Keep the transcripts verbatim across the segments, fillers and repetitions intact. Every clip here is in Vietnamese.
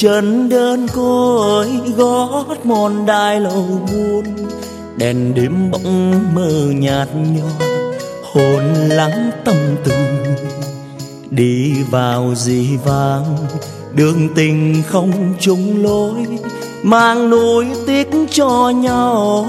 chân đơn côi gót mòn đai lầu buồn, đèn đêm bỗng mờ nhạt nhòa hồn lắng tâm tư. Đi vào dĩ vãng đường tình không chung lối, mang nuối tiếc cho nhau.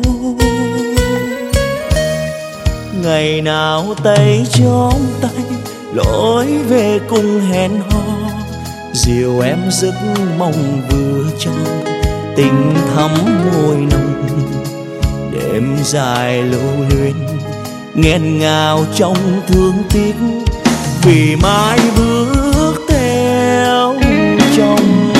Ngày nào tay trong tay lối về cùng hẹn hò, dìu em giấc mong vừa trong tình thắm môi nồng. Đêm dài lưu luyến nghẹn ngào trong thương tiếc, vì mãi bước theo chồng.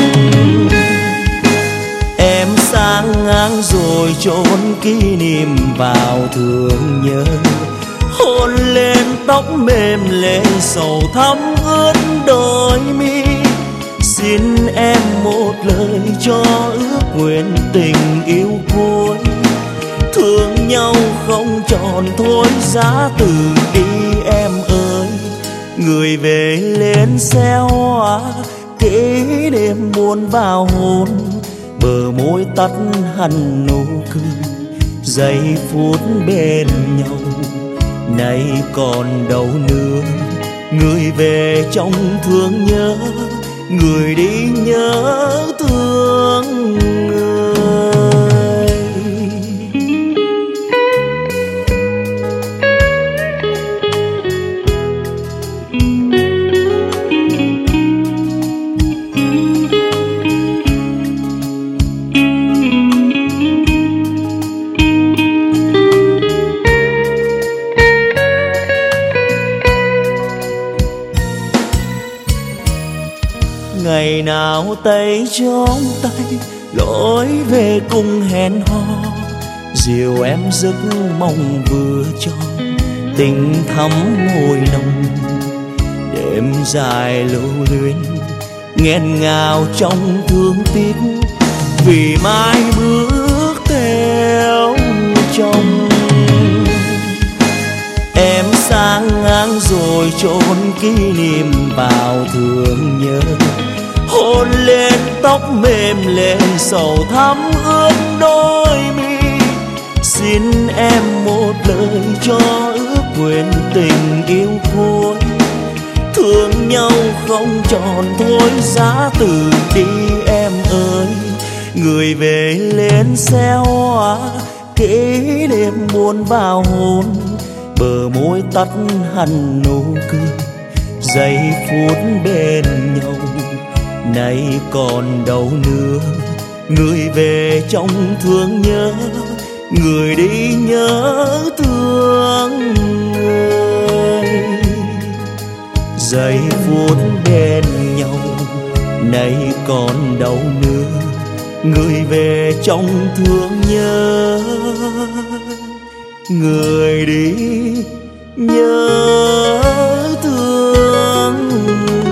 Em sang ngang rồi chốn kỷ niệm vào thương nhớ, hôn lên tóc mềm lệ sầu thắm ướt đôi mi. Xin em một lời cho ước nguyện tình yêu cuối, thương nhau không tròn thôi giá từ đi em ơi. Người về lên xe hoa kỷ niệm buồn vào hồn, bờ môi tắt hằn nụ cười giây phút bên nhau. Nay còn đâu nữa, người về trong thương nhớ, người đi nhớ thương người. Ngày nào tay trong tay lối về cùng hẹn hò, dìu em giấc mong vừa tròn tình thắm môi nồng. Đêm dài lưu luyến nghẹn ngào trong thương tiếc, vì mãi bước theo chồng. Em sang ngang rồi chốn kỷ niệm vào thương nhớ, hôn lên tóc mềm lệ sầu thắm ướt đôi mi. Xin em một lời cho ước nguyện tình yêu cuối, thương nhau không tròn thôi giá từ đi em ơi. Người về lên xe hoa kỷ niệm buồn vào hồn, bờ môi tắt hằn nụ cười giây phút bên nhau. Nay còn đâu nữa, người về trong thương nhớ, người đi nhớ thương người. Giây phút bên nhau, nay còn đâu nữa, người về trong thương nhớ, người đi nhớ thương